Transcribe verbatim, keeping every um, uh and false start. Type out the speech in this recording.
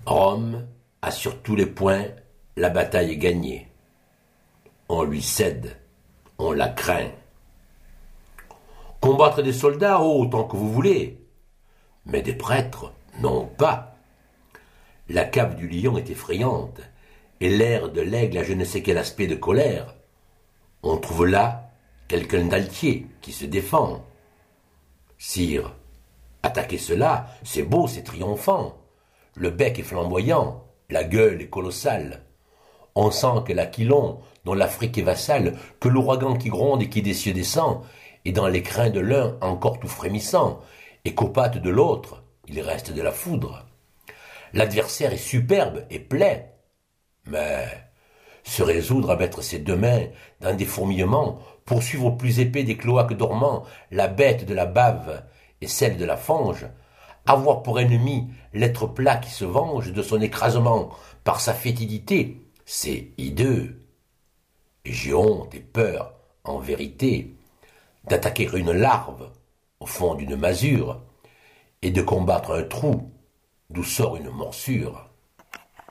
Rome a sur tous les points la bataille est gagnée. On lui cède, on la craint. Combattre des soldats, oh, autant que vous voulez, mais des prêtres, non pas. La cave du lion est effrayante, et l'air de l'aigle a je ne sais quel aspect de colère. On trouve là quelqu'un d'altier qui se défend. Sire, attaquer cela, c'est beau, c'est triomphant. Le bec est flamboyant, la gueule est colossale. On sent que l'Aquilon, dont l'Afrique est vassale, que l'ouragan qui gronde et qui des cieux descend, est dans les crins de l'un encore tout frémissant, et qu'aux pattes de l'autre, il reste de la foudre. L'adversaire est superbe et plaît, mais se résoudre à mettre ses deux mains dans des fourmillements, poursuivre au plus épais des cloaques dormants la bête de la bave et celle de la fange, avoir pour ennemi l'être plat qui se venge de son écrasement par sa fétidité, c'est hideux. Et j'ai honte et peur, en vérité, d'attaquer une larve au fond d'une masure et de combattre un trou d'où sort une morsure.